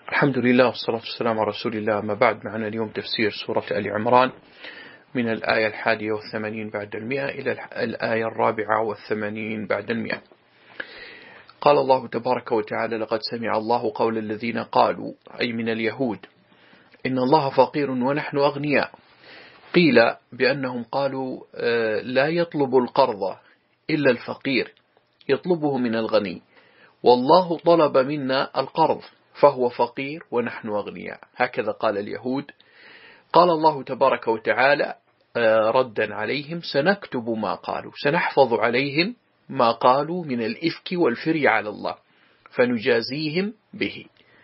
الحمد لله والصلاة والسلام على رسول الله. ما بعد، معنا اليوم تفسير سورة آل عمران من الآية 81 بعد 100 إلى الآية 84 بعد 100. قال الله تبارك وتعالى: لقد سمع الله قول الذين قالوا، أي من اليهود، إن الله فقير ونحن أغنياء. قيل بأنهم قالوا لا يطلب القرض إلا الفقير، يطلبه من الغني، والله طلب منا القرض فهو فقير ونحن أغنياء. هكذا قال اليهود. قال الله تبارك وتعالى ردا عليهم: سنكتب ما قالوا، سنحفظ عليهم ما قالوا من الإفك والفري على الله فنجازيهم به،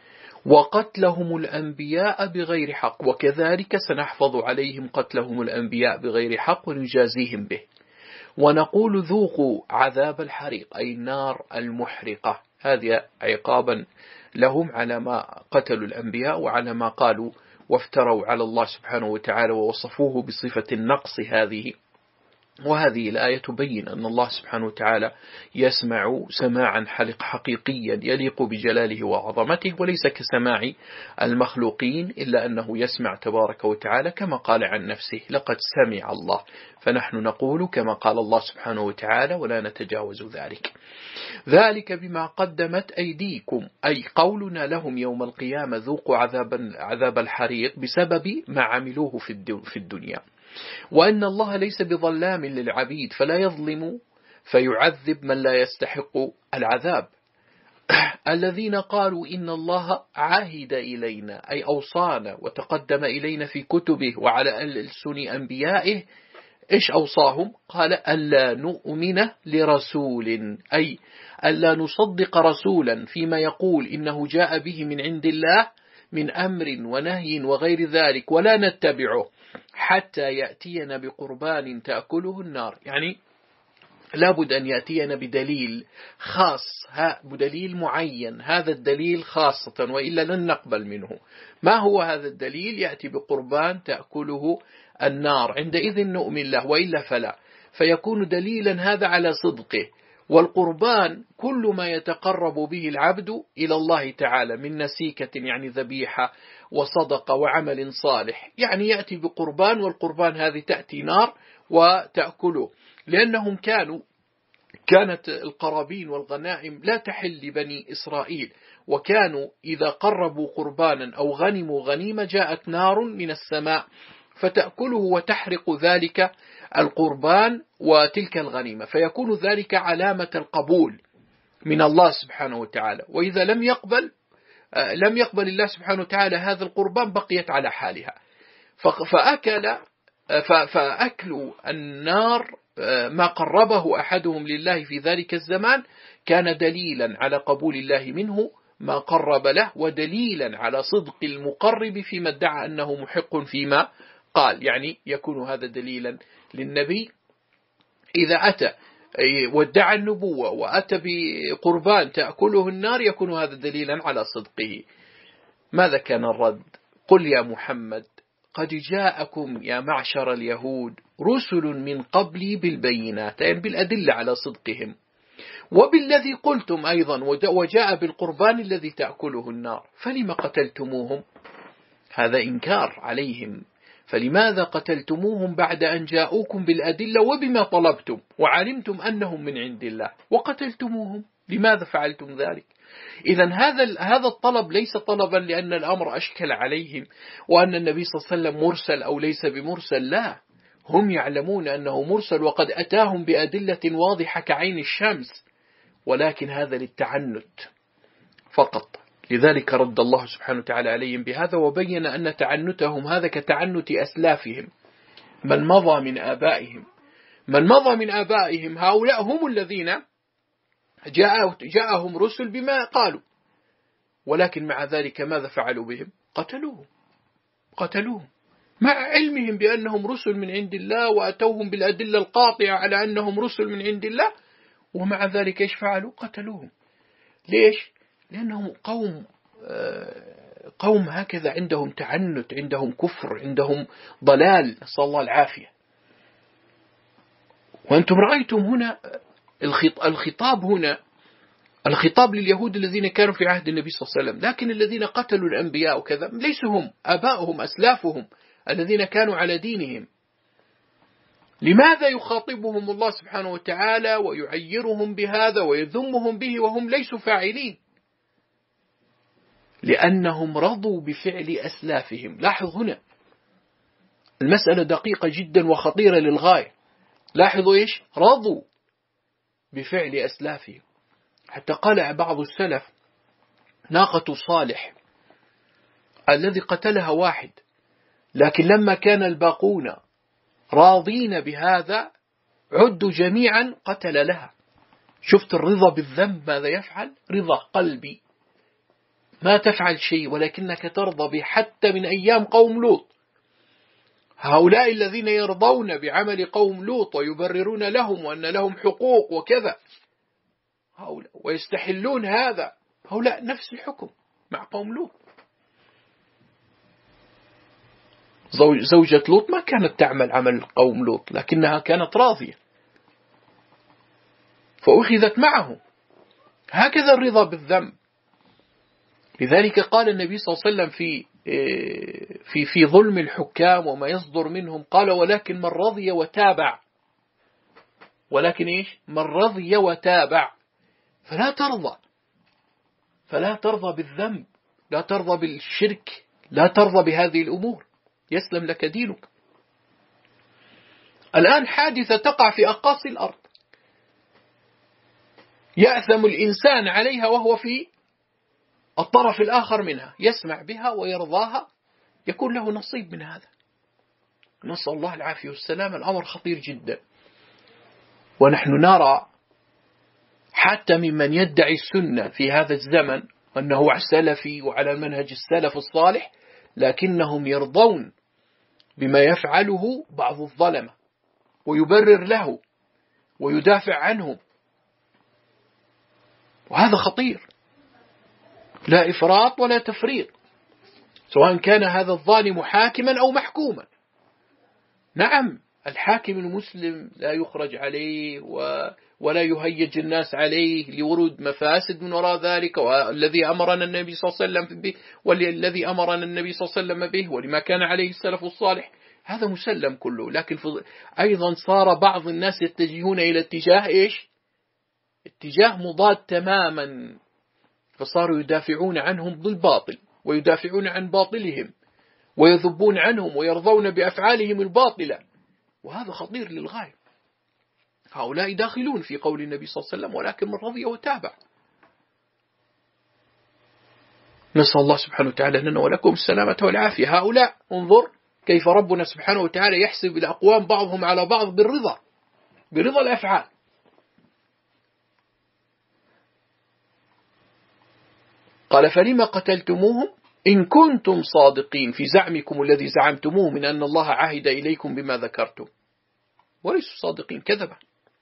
وقتلهم الأنبياء بغير حق، وكذلك سنحفظ عليهم قتلهم الأنبياء بغير حق ونجازيهم به، ونقول ذوقوا عذاب الحريق، أي النار المحرقة. هذا عقابا لهم على ما قتلوا الأنبياء وعلى ما قالوا وافتروا على الله سبحانه وتعالى ووصفوه بصفة النقص هذه. وهذه الآية تبين أن الله سبحانه وتعالى يسمع سماعا حقيقيا يليق بجلاله وعظمته، وليس كسماع المخلوقين، إلا أنه يسمع تبارك وتعالى كما قال عن نفسه: لقد سمع الله. فنحن نقول كما قال الله سبحانه وتعالى ولا نتجاوز ذلك. ذلك بما قدمت أيديكم، أي قولنا لهم يوم القيامة ذوقوا عذاب الحريق بسبب ما عملوه في الدنيا، وأن الله ليس بظلام للعبيد فلا يظلم فيعذب من لا يستحق العذاب. الذين قالوا إن الله عهد إلينا، أي أوصانا وتقدم إلينا في كتبه وعلى ألسن أنبيائه. إيش أوصاهم؟ قال: ألا نؤمن لرسول، أي ألا نصدق رسولا فيما يقول إنه جاء به من عند الله من أمر ونهي وغير ذلك، ولا نتبعه حتى يأتينا بقربان تأكله النار. يعني لابد أن يأتينا بدليل خاص، بدليل معين، هذا الدليل خاصة، وإلا لن نقبل منه. ما هو هذا الدليل؟ يأتي بقربان تأكله النار، عندئذ نؤمن له، وإلا فلا. فيكون دليلا هذا على صدقه. والقربان كل ما يتقرب به العبد إلى الله تعالى من نسيكة، يعني ذبيحة وصدقة وعمل صالح، يعني يأتي بقربان، والقربان هذه تأتي نار وتأكله. لأنهم كانت القرابين والغنائم لا تحل لبني إسرائيل، وكانوا إذا قربوا قربانا أو غنموا غنيمة جاءت نار من السماء فتأكله وتحرق ذلك القربان وتلك الغنيمة، فيكون ذلك علامة القبول من الله سبحانه وتعالى. وإذا لم يقبل الله سبحانه وتعالى هذا القربان بقيت على حالها. فأكل النار ما قربه أحدهم لله في ذلك الزمان كان دليلا على قبول الله منه ما قرب له، ودليلا على صدق المقرب فيما ادعى أنه محق فيما قال. يعني يكون هذا دليلا للنبي إذا أتى وادعى النبوة وأتى بقربان تأكله النار، يكون هذا دليلا على صدقه. ماذا كان الرد؟ قل يا محمد قد جاءكم يا معشر اليهود رسل من قبلي بالبينات، يعني بالأدلة على صدقهم، وبالذي قلتم أيضا، وجاء بالقربان الذي تأكله النار، فلما قتلتموهم؟ هذا إنكار عليهم. فلماذا قتلتموهم بعد أن جاءوكم بالأدلة وبما طلبتم وعلمتم أنهم من عند الله وقتلتموهم؟ لماذا فعلتم ذلك؟ إذن هذا الطلب ليس طلبا لأن الأمر أشكل عليهم وأن النبي صلى الله عليه وسلم مرسل أو ليس بمرسل، لا، هم يعلمون أنه مرسل وقد أتاهم بأدلة واضحة كعين الشمس، ولكن هذا للتعنت فقط. لذلك رد الله سبحانه وتعالى عليهم بهذا، وبين أن تعنتهم هذا كتعنت أسلافهم من مضى من آبائهم. هؤلاء هم الذين جاءهم رسل بما قالوا، ولكن مع ذلك ماذا فعلوا بهم؟ قتلوهم مع علمهم بأنهم رسل من عند الله، وأتوهم بالأدلة القاطعة على أنهم رسل من عند الله، ومع ذلك إيش فعلوا؟ قتلوهم. ليش؟ لأنهم قوم هكذا، عندهم تعنت، عندهم كفر، عندهم ضلال، نسأل الله العافية. وأنتم رأيتم هنا الخطاب هنا الخطاب لليهود الذين كانوا في عهد النبي صلى الله عليه وسلم، لكن الذين قتلوا الأنبياء وكذا ليسوا هم، آباؤهم أسلافهم الذين كانوا على دينهم. لماذا يخاطبهم الله سبحانه وتعالى ويعيرهم بهذا ويذمهم به وهم ليسوا فاعلين؟ لأنهم رضوا بفعل أسلافهم. لاحظ هنا المسألة دقيقة جدا وخطيرة للغاية. لاحظوا إيش؟ رضوا بفعل أسلافهم. حتى قال بعض السلف: ناقة صالح الذي قتلها واحد، لكن لما كان الباقون راضين بهذا عدوا جميعا قتل لها. شفت الرضا بالذنب ماذا يفعل؟ رضا قلبي، ما تفعل شيء ولكنك ترضى به. حتى من أيام قوم لوط، هؤلاء الذين يرضون بعمل قوم لوط ويبررون لهم وأن لهم حقوق وكذا، هؤلاء ويستحلون هذا، هؤلاء نفس الحكم مع قوم لوط. زوجة لوط ما كانت تعمل عمل قوم لوط، لكنها كانت راضية فأخذت معهم. هكذا الرضا بالذنب. لذلك قال النبي صلى الله عليه وسلم في ظلم الحكام وما يصدر منهم، قال: ولكن من رضي وتابع. ولكن إيش؟ من رضي وتابع. فلا ترضى بالذنب، لا ترضى بالشرك، لا ترضى بهذه الأمور، يسلم لك دينك. الآن حادثة تقع في أقاصي الأرض، يأثم الإنسان عليها وهو في الطرف الآخر منها، يسمع بها ويرضاها، يكون له نصيب من هذا. نسأل الله العافية والسلام. الأمر خطير جدا. ونحن نرى حتى ممن يدعي السنة في هذا الزمن أنه سلفي وعلى منهج السلف الصالح، لكنهم يرضون بما يفعله بعض الظلمة ويبرر له ويدافع عنهم، وهذا خطير. لا إفراط ولا تفريط، سواء كان هذا الظالم حاكما أو محكوما. نعم، الحاكم المسلم لا يخرج عليه ولا يهيج الناس عليه لورود مفاسد من وراء ذلك، والذي أمرنا النبي صلى الله عليه وسلم به، والذي أمرنا النبي صلى الله عليه وسلم به، ولما كان عليه السلف الصالح، هذا مسلم كله. لكن أيضا صار بعض الناس يتجهون إلى اتجاه إيش؟ اتجاه مضاد تماما، فصاروا يدافعون عنهم بالباطل ويدافعون عن باطلهم ويذبون عنهم ويرضون بأفعالهم الباطلة، وهذا خطير للغاية. هؤلاء داخلون في قول النبي صلى الله عليه وسلم: ولكن من رضي وتابع. نسأل الله سبحانه وتعالى لنا ولكم السلامة والعافية. هؤلاء انظر كيف ربنا سبحانه وتعالى يحسب الأقوام بعضهم على بعض برضا الأفعال. قال: فلما قتلتموهم إن كنتم صادقين في زعمكم الذي زعمتموه من أن الله عهد إليكم بما ذكرتم، وليسوا صادقين، كذبا.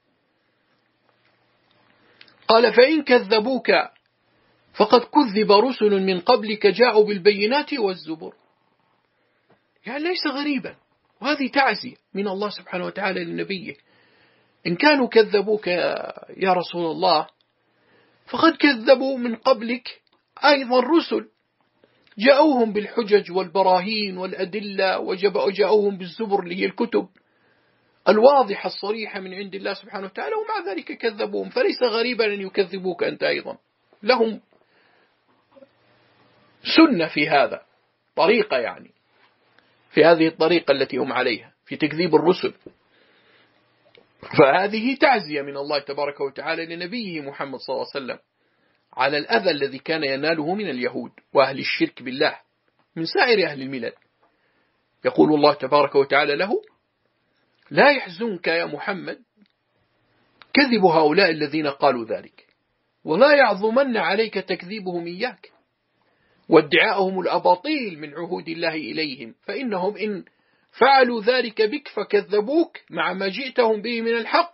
قال: فإن كذبوك فقد كذب رسل من قبلك جاءوا بالبينات والزبر. يعني ليس غريبا، وهذه تعزية من الله سبحانه وتعالى لنبيه. إن كانوا كذبوك يا رسول الله فقد كذبوا من قبلك أيضا رسل، جاءوهم بالحجج والبراهين والأدلة، وجاءوهم بالزبر اللي هي الكتب الواضحة الصريحة من عند الله سبحانه وتعالى، ومع ذلك كذبوهم. فليس غريبا أن يكذبوك أنت أيضا. لهم سنة في هذا، طريقة يعني في هذه الطريقة التي هم عليها في تكذيب الرسل. فهذه تعزية من الله تبارك وتعالى لنبيه محمد صلى الله عليه وسلم على الأذى الذي كان يناله من اليهود وأهل الشرك بالله من سائر أهل الملل. يقول الله تبارك وتعالى له: لا يحزنك يا محمد كذب هؤلاء الذين قالوا ذلك، ولا يعظمن عليك تكذيبهم إياك وادعاءهم الأباطيل من عهود الله إليهم، فإنهم إن فعلوا ذلك بك فكذبوك مع ما جئتهم به من الحق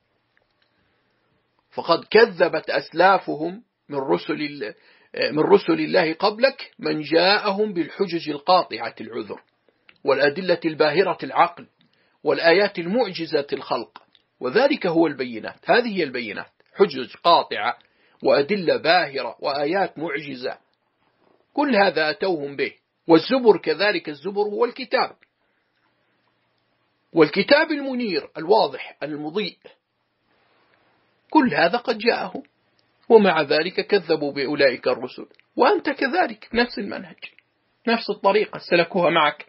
فقد كذبت أسلافهم من رسل الله قبلك من جاءهم بالحجج القاطعة العذر والأدلة الباهرة العقل والآيات المعجزة الخلق، وذلك هو البينات. هذه هي البينات، حجج قاطعة وأدلة باهرة وآيات معجزة، كل هذا أتوهم به. والزبر كذلك، الزبر هو الكتاب، والكتاب المنير الواضح المضيء، كل هذا قد جاءه، ومع ذلك كذبوا بأولئك الرسل. وأنت كذلك نفس المنهج، نفس الطريقة سلكوها معك،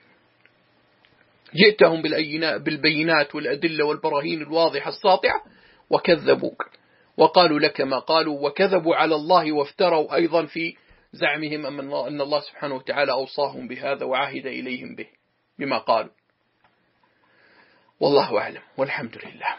جئتهم بالبينات والأدلة والبراهين الواضحة الساطعة وكذبوك، وقالوا لك ما قالوا، وكذبوا على الله وافتروا أيضا في زعمهم أن الله سبحانه وتعالى أوصاهم بهذا وعهد إليهم به بما قالوا. والله أعلم، والحمد لله.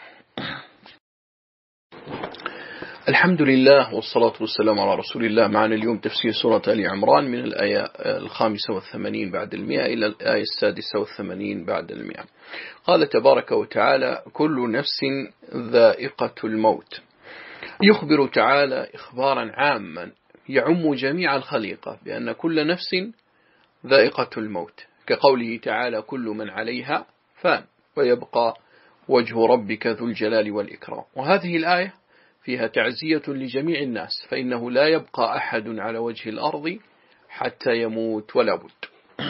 الحمد لله والصلاة والسلام على رسول الله. معنا اليوم تفسير سورة آل عمران من الآية 85 بعد 100 إلى الآية 86 بعد 100. قال تبارك وتعالى: كل نفس ذائقة الموت. يخبر تعالى إخبارا عاما يعم جميع الخليقة بأن كل نفس ذائقة الموت، كقوله تعالى: كل من عليها فان ويبقى وجه ربك ذو الجلال والإكرام. وهذه الآية فيها تعزية لجميع الناس، فإنه لا يبقى أحد على وجه الأرض حتى يموت ولا بد.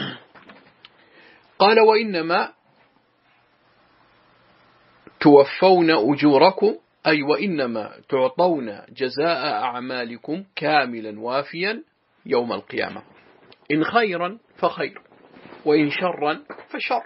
قال: وإنما توفون أجوركم، أي وإنما تعطون جزاء أعمالكم كاملا وافيا يوم القيامة، إن خيرا فخير وإن شرا فشر.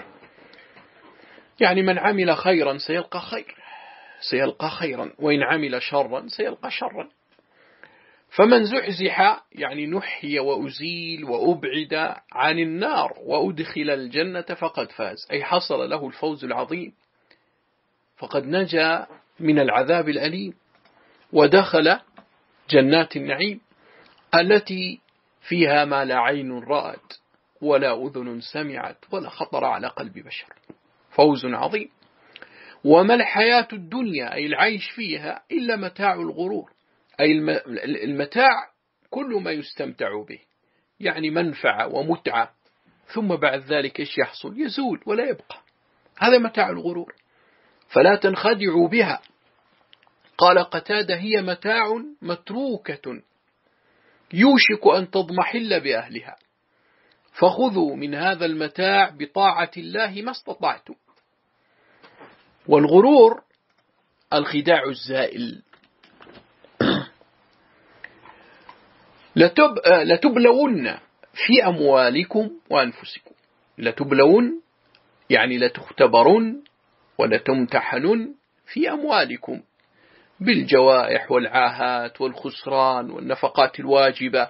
يعني من عمل خيرا سيلقى خيرا، وإن عمل شرا سيلقى شرا. فمن زحزح يعني نحي وأزيل وأبعد عن النار وأدخل الجنة فقد فاز، أي حصل له الفوز العظيم، فقد نجا من العذاب الأليم ودخل جنات النعيم التي فيها ما لا عين رأت ولا أذن سمعت ولا خطر على قلب بشر. فوز عظيم. وما الحياة الدنيا أي العيش فيها إلا متاع الغرور، أي المتاع كل ما يستمتع به، يعني منفعة ومتعة، ثم بعد ذلك إيش يحصل؟ يزول ولا يبقى. هذا متاع الغرور، فلا تنخدعوا بها. قال قتادة: هي متاع متروكة يوشك أن تضمحل بأهلها، فخذوا من هذا المتاع بطاعة الله ما استطعتم. والغرور الخداع الزائل. لتبلون في أموالكم وأنفسكم. لتبلون يعني لتختبرون ولتمتحنون في أموالكم بالجوائح والعاهات والخسران والنفقات الواجبة.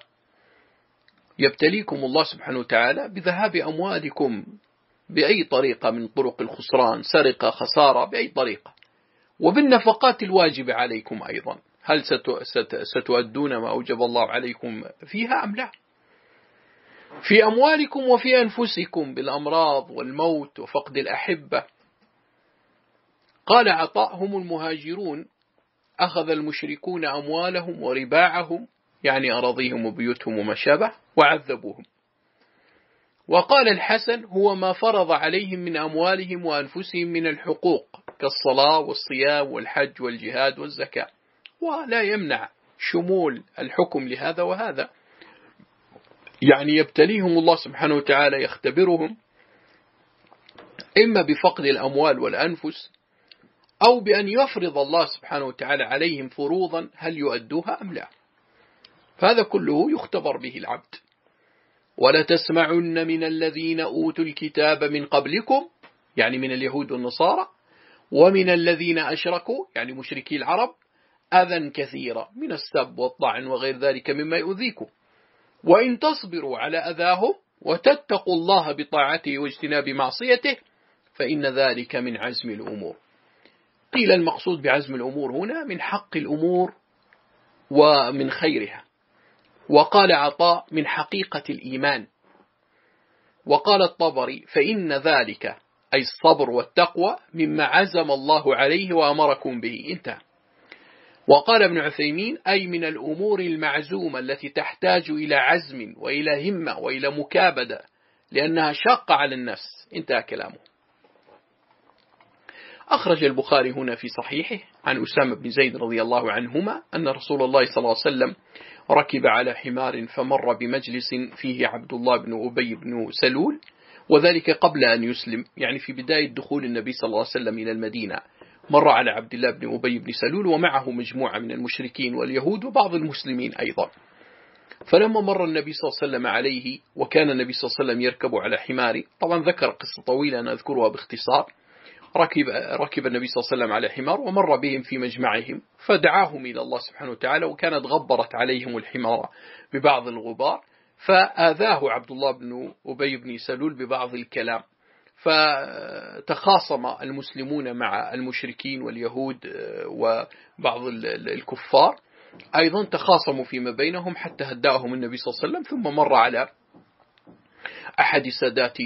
يبتليكم الله سبحانه وتعالى بذهاب أموالكم بأي طريقة من طرق الخسران، سرقة، خسارة، بأي طريقة، وبالنفقات الواجبة عليكم أيضا. هل ستؤدون ما أوجب الله عليكم فيها أم لا؟ في أموالكم وفي أنفسكم بالأمراض والموت وفقد الأحبة. قال عطاء: هم المهاجرون أخذ المشركون أموالهم ورباعهم، يعني أراضيهم وبيوتهم وما شابه، وعذبوهم. وقال الحسن: هو ما فرض عليهم من أموالهم وأنفسهم من الحقوق كالصلاة والصيام والحج والجهاد والزكاة، ولا يمنع شمول الحكم لهذا وهذا. يعني يبتليهم الله سبحانه وتعالى، يختبرهم إما بفقد الأموال والأنفس، أو بأن يفرض الله سبحانه وتعالى عليهم فروضا هل يؤدوها أم لا. فهذا كله يختبر به العبد. ولتسمعن من الذين أوتوا الكتاب من قبلكم، يعني من اليهود والنصارى، ومن الذين أشركوا يعني مشركي العرب، أذى كثيرا من السب والطعن وغير ذلك مما يؤذيكم، وإن تصبروا على أذاهم وتتقوا الله بطاعته واجتناب معصيته فإن ذلك من عزم الأمور. قيل المقصود بعزم الأمور هنا من حق الأمور ومن خيرها. وقال عطاء: من حقيقة الإيمان. وقال الطبري: فإن ذلك أي الصبر والتقوى مما عزم الله عليه وأمركم به. انتهى. وقال ابن عثيمين: أي من الأمور المعزومة التي تحتاج إلى عزم وإلى همة وإلى مكابدة لأنها شاقة على النفس. انتهى كلامه. أخرج البخاري هنا في صحيحه عن أسامة بن زيد رضي الله عنهما أن رسول الله صلى الله عليه وسلم ركب على حمار فمر بمجلس فيه عبد الله بن أبي بن سلول، وذلك قبل أن يسلم، يعني في بداية دخول النبي صلى الله عليه وسلم إلى المدينة. مر على عبد الله بن أبي بن سلول ومعه مجموعة من المشركين واليهود وبعض المسلمين أيضا. فلما مر النبي صلى الله عليه وسلم عليه وكان النبي صلى الله عليه وسلم يركب على حمار، طبعا ذكر قصة طويلة أنا أذكرها باختصار. ركب النبي صلى الله عليه وسلم على حمار ومر بهم في مجمعهم فدعاهم إلى الله سبحانه وتعالى، وكانت غبرت عليهم الحمار ببعض الغبار، فآذاه عبد الله بن أبي بن سلول ببعض الكلام، فتخاصم المسلمون مع المشركين واليهود وبعض الكفار أيضا تخاصموا فيما بينهم حتى هداهم النبي صلى الله عليه وسلم، ثم مر على أحد سادات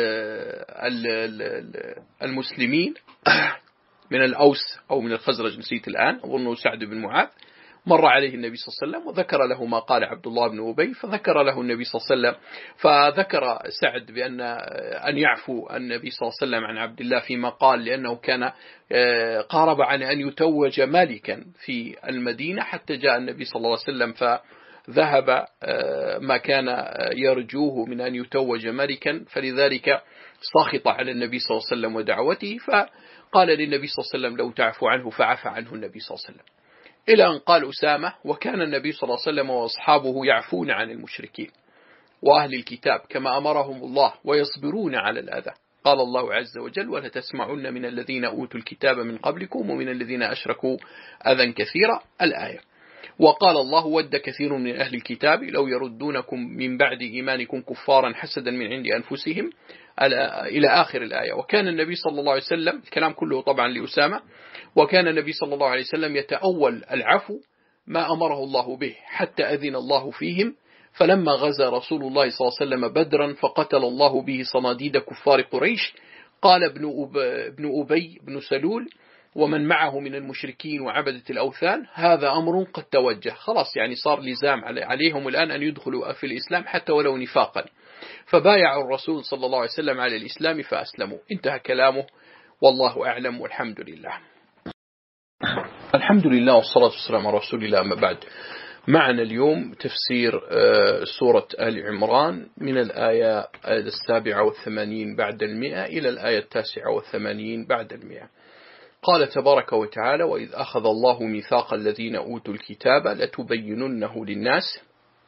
المسلمين من الأوس أو من الخزرج، نسيت الآن، أظنه سعد بن معاذ. مر عليه النبي صلى الله عليه وسلم وذكر له ما قال عبد الله بن أبي، فذكر له النبي صلى الله عليه وسلم، فذكر سعد بأن يعفو النبي صلى الله عليه وسلم عن عبد الله فيما قال، لأنه كان قارب عن أن يتوج مالكا في المدينة حتى جاء النبي صلى الله عليه وسلم، فذهب ما كان يرجوه من أن يتوج ملكا، فلذلك سخط على النبي صلى الله عليه وسلم ودعوته، فقال للنبي صلى الله عليه وسلم لو تعفو عنه، فعفى عنه النبي صلى الله عليه وسلم. إلى أن قال أسامة: وكان النبي صلى الله عليه وسلم وأصحابه يعفون عن المشركين وأهل الكتاب كما أمرهم الله ويصبرون على الأذى. قال الله عز وجل: ولتسمعن من الذين أوتوا الكتاب من قبلكم ومن الذين أشركوا أذى كثيرا، الآية. وقال الله: ود كثير من أهل الكتاب لو يردونكم من بعد إيمانكم كفارا حسدا من عند أنفسهم، إلى آخر الآية. وكان النبي صلى الله عليه وسلم، الكلام كله طبعا لأسامة، وكان النبي صلى الله عليه وسلم يتأول العفو ما أمره الله به حتى أذن الله فيهم. فلما غزا رسول الله صلى الله عليه وسلم بدرا فقتل الله به صناديد كفار قريش، قال ابن أبي بن سلول ومن معه من المشركين وعبدة الأوثان: هذا أمر قد توجه، خلاص يعني صار لزام عليهم الآن أن يدخلوا في الإسلام حتى ولو نفاقا. فبايعوا الرسول صلى الله عليه وسلم على الإسلام فأسلموا. انتهى كلامه، والله أعلم، والحمد لله. الحمد لله والصلاة والسلام على رسول الله، أما بعد. معنا اليوم تفسير سورة آل عمران من الآية 87 بعد 100 إلى الآية 89 بعد 100. قال تبارك وتعالى: وإذ أخذ الله ميثاق الذين أوتوا الكتاب لتبيننه للناس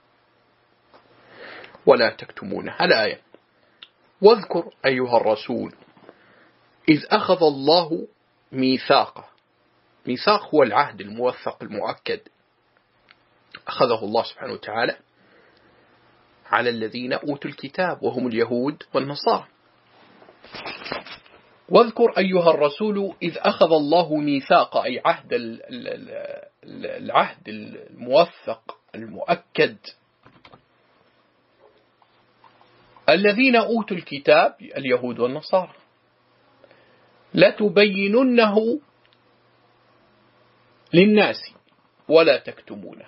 ولا تكتمونه، الآية. واذكر أيها الرسول إذ أخذ الله ميثاقه. ميثاق هو العهد الموثق المؤكد، أخذه الله سبحانه وتعالى على الذين أوتوا الكتاب وهم اليهود والنصارى. واذكر أيها الرسول إذ أخذ الله ميثاق، أي عهد العهد الموثق المؤكد، الذين أوتوا الكتاب اليهود والنصارى، لتبيننه للناس ولا تكتمونه.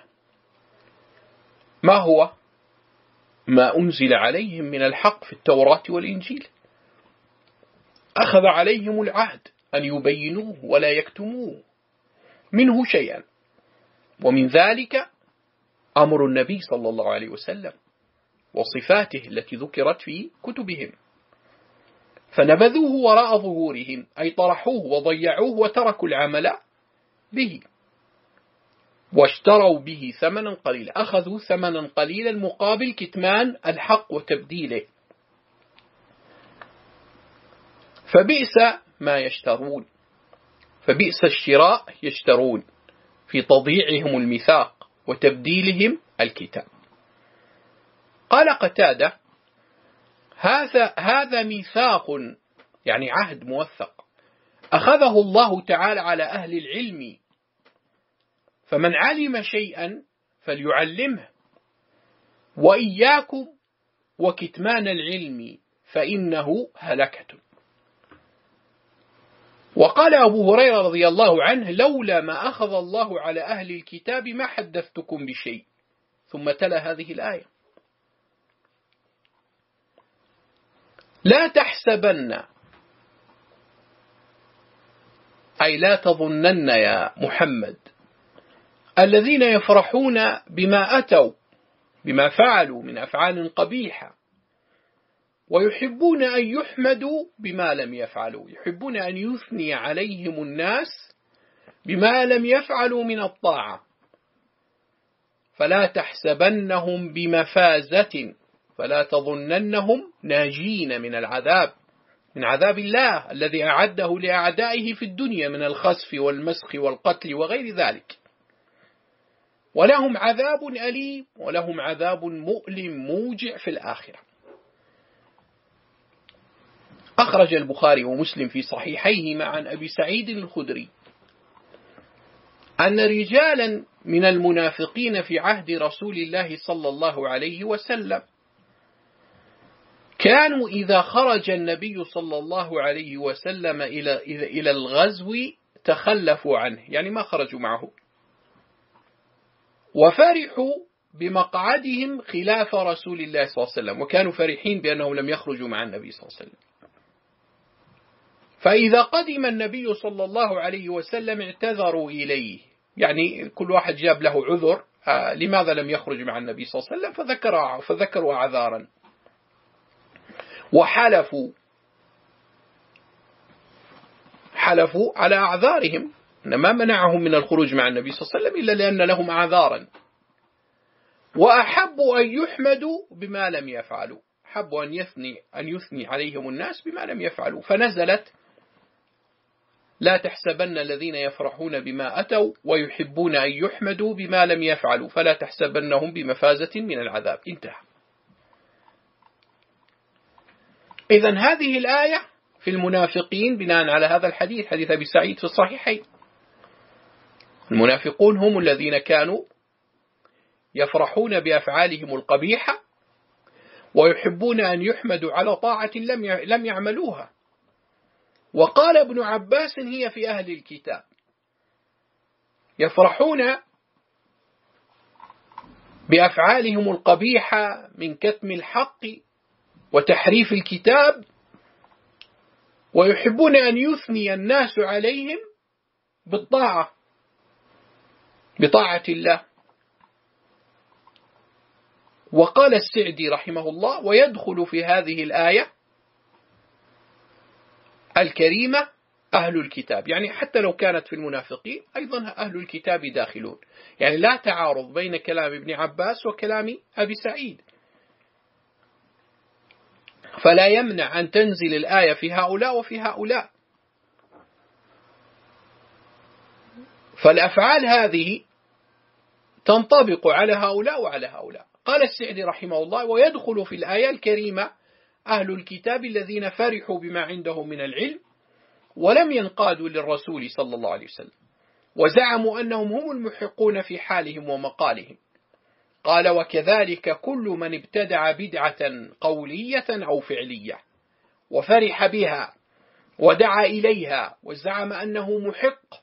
ما هو؟ ما أنزل عليهم من الحق في التوراة والإنجيل. أخذ عليهم العهد أن يبينوه ولا يكتموه منه شيئا، ومن ذلك أمر النبي صلى الله عليه وسلم وصفاته التي ذكرت في كتبهم، فنبذوه وراء ظهورهم، أي طرحوه وضيعوه وتركوا العمل به، واشتروا به ثمنا قليلا، أخذوا ثمنا قليلا مقابل كتمان الحق وتبديله، فبئس ما يشترون، فبئس الشراء يشترون في تضييعهم الميثاق وتبديلهم الكتاب. قال قتادة: هذا ميثاق، يعني عهد موثق، أخذه الله تعالى على أهل العلم، فمن علم شيئا فليعلمه، وإياكم وكتمان العلم فإنه هلكة. وقال أبو هريرة رضي الله عنه: لولا ما أخذ الله على أهل الكتاب ما حدثتكم بشيء، ثم تلا هذه الآية: لا تحسبن أي لا تظنن يا محمد الذين يفرحون بما أتوا بما فعلوا من أفعال قبيحة ويحبون أن يحمدوا بما لم يفعلوا، يحبون أن يثني عليهم الناس بما لم يفعلوا من الطاعة، فلا تحسبنهم بمفازة، فلا تظننهم ناجين من العذاب، من عذاب الله الذي أعده لأعدائه في الدنيا من الخسف والمسخ والقتل وغير ذلك، ولهم عذاب أليم ولهم عذاب مؤلم موجع في الآخرة. أخرج البخاري ومسلم في صحيحيهما عن أبي سعيد الخدري أن رجالا من المنافقين في عهد رسول الله صلى الله عليه وسلم كانوا إذا خرج النبي صلى الله عليه وسلم إلى الغزو تخلفوا عنه، يعني ما خرجوا معه، وفرحوا بمقعدهم خلاف رسول الله صلى الله عليه وسلم، وكانوا فرحين بأنهم لم يخرجوا مع النبي صلى الله عليه وسلم. فإذا قدم النبي صلى الله عليه وسلم اعتذروا إليه، يعني كل واحد جاب له عذر لماذا لم يخرج مع النبي صلى الله عليه وسلم، فذكروا أعذارا وحلفوا على أعذارهم، ما منعهم من الخروج مع النبي صلى الله عليه وسلم إلا لأن لهم أعذارا، وأحبوا أن يحمدوا بما لم يفعلوا، حبوا أن يثني عليهم الناس بما لم يفعلوا، فنزلت لا تحسبن الذين يفرحون بما أتوا ويحبون أن يحمدوا بما لم يفعلوا فلا تحسبنهم بمفازة من العذاب. انتهى. إذن هذه الآية في المنافقين بناء على هذا الحديث، حديث أبي سعيد في الصحيحين. المنافقون هم الذين كانوا يفرحون بأفعالهم القبيحة ويحبون أن يحمدوا على طاعة لم يعملوها. وقال ابن عباس هي في أهل الكتاب، يفرحون بأفعالهم القبيحة من كتم الحق وتحريف الكتاب، ويحبون أن يثني الناس عليهم بطاعة الله. وقال السعدي رحمه الله: ويدخل في هذه الآية الكريمة أهل الكتاب، يعني حتى لو كانت في المنافقين أيضا أهل الكتاب داخلون، يعني لا تعارض بين كلام ابن عباس وكلام أبي سعيد، فلا يمنع أن تنزل الآية في هؤلاء وفي هؤلاء. فالأفعال هذه تنطبق على هؤلاء وعلى هؤلاء. قال السعدي رحمه الله: ويدخل في الآية الكريمة أهل الكتاب الذين فرحوا بما عندهم من العلم ولم ينقادوا للرسول صلى الله عليه وسلم وزعموا أنهم هم المحقون في حالهم ومقالهم. قال: وكذلك كل من ابتدع بدعة قولية أو فعلية وفرح بها ودعا إليها وزعم أنه محق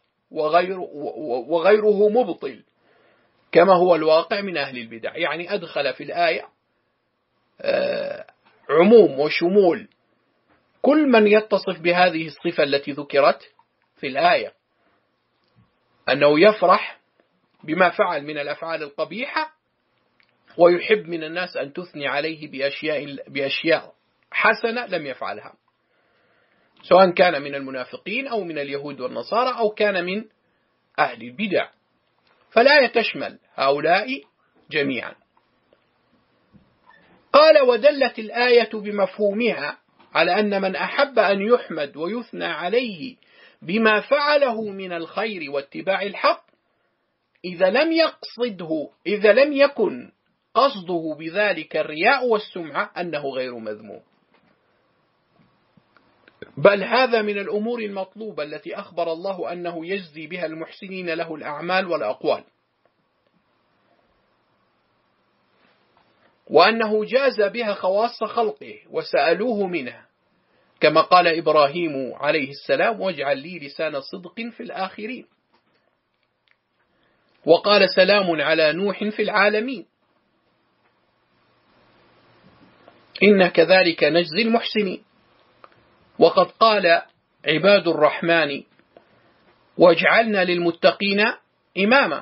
وغيره مبطل، كما هو الواقع من أهل البدع. يعني أدخل في الآية عموم وشمول كل من يتصف بهذه الصفة التي ذكرت في الآية، أنه يفرح بما فعل من الأفعال القبيحة ويحب من الناس أن تثني عليه بأشياء حسنة لم يفعلها، سواء كان من المنافقين أو من اليهود والنصارى أو كان من أهل البدع، فالآية تشمل هؤلاء جميعا. قال: ودلت الآية بمفهومها على أن من أحب أن يحمد ويثنى عليه بما فعله من الخير واتباع الحق إذا لم يكن قصده بذلك الرياء والسمعة أنه غير مذموم، بل هذا من الأمور المطلوبة التي أخبر الله أنه يجزي بها المحسنين له الأعمال والأقوال، وأنه جاز بها خواص خلقه وسألوه منها، كما قال إبراهيم عليه السلام: واجعل لي لسان صدق في الآخرين. وقال: سلام على نوح في العالمين، إن كذلك نجزي المحسنين. وقد قال عباد الرحمن واجعلنا للمتقين إماما،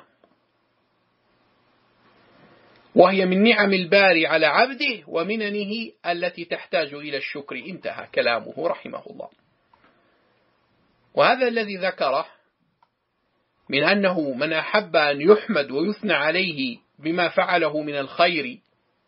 وهي من نعم الباري على عبده ومننه التي تحتاج إلى الشكر. انتهى كلامه رحمه الله. وهذا الذي ذكره من أنه من أحب أن يحمد ويثنى عليه بما فعله من الخير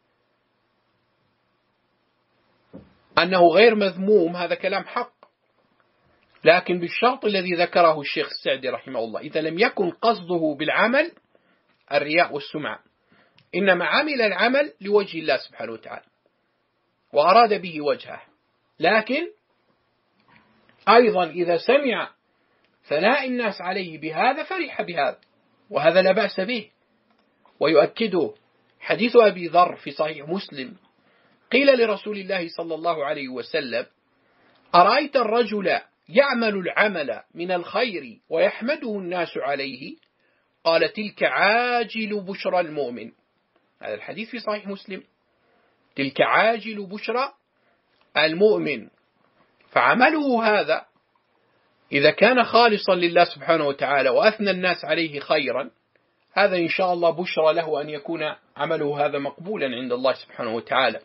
أنه غير مذموم، هذا كلام حق، لكن بالشرط الذي ذكره الشيخ السعدي رحمه الله: إذا لم يكن قصده بالعمل الرياء والسمعة، إنما عمل العمل لوجه الله سبحانه وتعالى وأراد به وجهه، لكن أيضا إذا سمع ثناء الناس عليه بهذا فرح بهذا، وهذا لا بأس به. ويؤكده حديث أبي ذر في صحيح مسلم: قيل لرسول الله صلى الله عليه وسلم: أرأيت الرجل يعمل العمل من الخير ويحمده الناس عليه؟ قال: تلك عاجل بشرى المؤمن. هذا الحديث في صحيح مسلم: تلك عاجل بشرى المؤمن. فعمله هذا إذا كان خالصا لله سبحانه وتعالى وأثنى الناس عليه خيرا، هذا إن شاء الله بشرى له أن يكون عمله هذا مقبولا عند الله سبحانه وتعالى.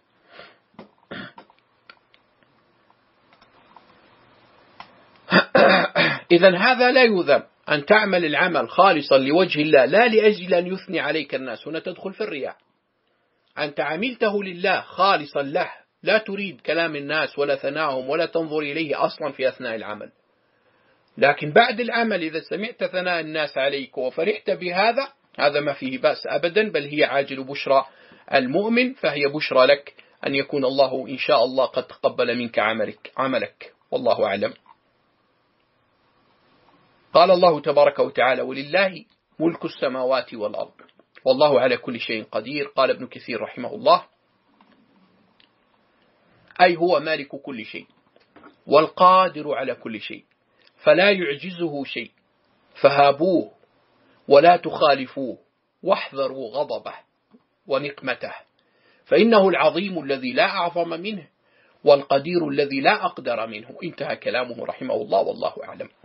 إذن هذا لا يذم أن تعمل العمل خالصا لوجه الله لا لأجل أن يثني عليك الناس، هنا تدخل في الرياء. أنت عملته لله خالصا له، لا تريد كلام الناس ولا ثناهم ولا تنظر إليه أصلا في أثناء العمل، لكن بعد العمل إذا سمعت ثناء الناس عليك وفرحت بهذا، هذا ما فيه بأس أبدا، بل هي عاجل بشرى المؤمن، فهي بشرى لك أن يكون الله إن شاء الله قد تقبل منك عملك، والله أعلم. قال الله تبارك وتعالى: ولله ملك السماوات والأرض والله على كل شيء قدير. قال ابن كثير رحمه الله: أي هو مالك كل شيء والقادر على كل شيء، فلا يعجزه شيء، فهابوه ولا تخالفوه، واحذروا غضبه ونقمته، فإنه العظيم الذي لا أعظم منه، والقدير الذي لا أقدر منه. انتهى كلامه رحمه الله، والله أعلم.